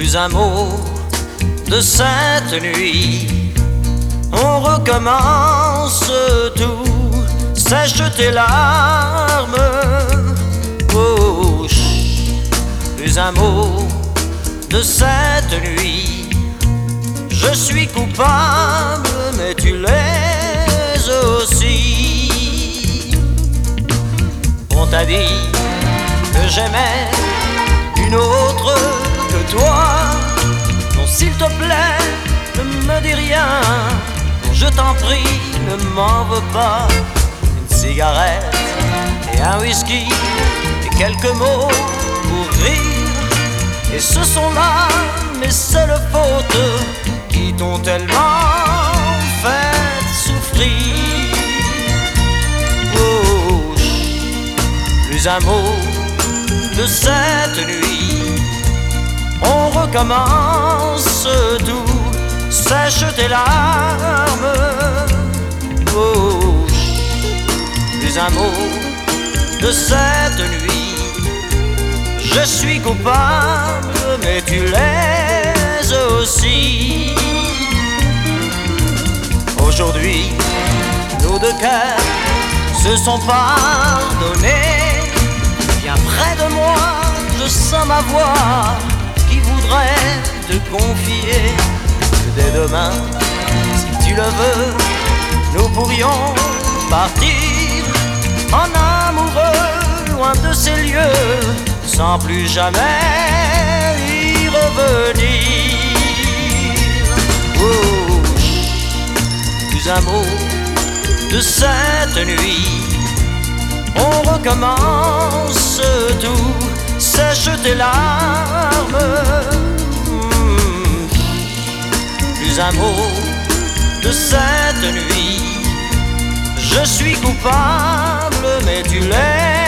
plus un mot de cette nuit. On recommence tout, sèche tes larmes. Oh, plus un mot de cette nuit. Je suis coupable, mais tu l'es aussi. On t'a dit que j'aimais une autre que toi. Non, s'il te plaît, ne me dis rien. Non, je t'en prie, ne m'en veux pas. Une cigarette et un whisky et quelques mots pour rire. Et ce sont là mes seules fautes qui t'ont tellement fait souffrir. Oh, plus un mot de cette nuit. On recommence tout, sèche tes larmes. Oh, plus un mot de cette nuit. Je suis coupable, mais tu l'es aussi. Aujourd'hui, nos deux cœurs se sont pardonnés. Viens près de moi, je sens ma voix qui voudrait te confier que dès demain, si tu le veux, nous pourrions partir en amoureux loin de ces lieux, sans plus jamais y revenir. Oh, plus un mot de cette nuit. On recommence tout, sèche tes larmes. Plus un mot de cette nuit. Je suis coupable, mais tu l'es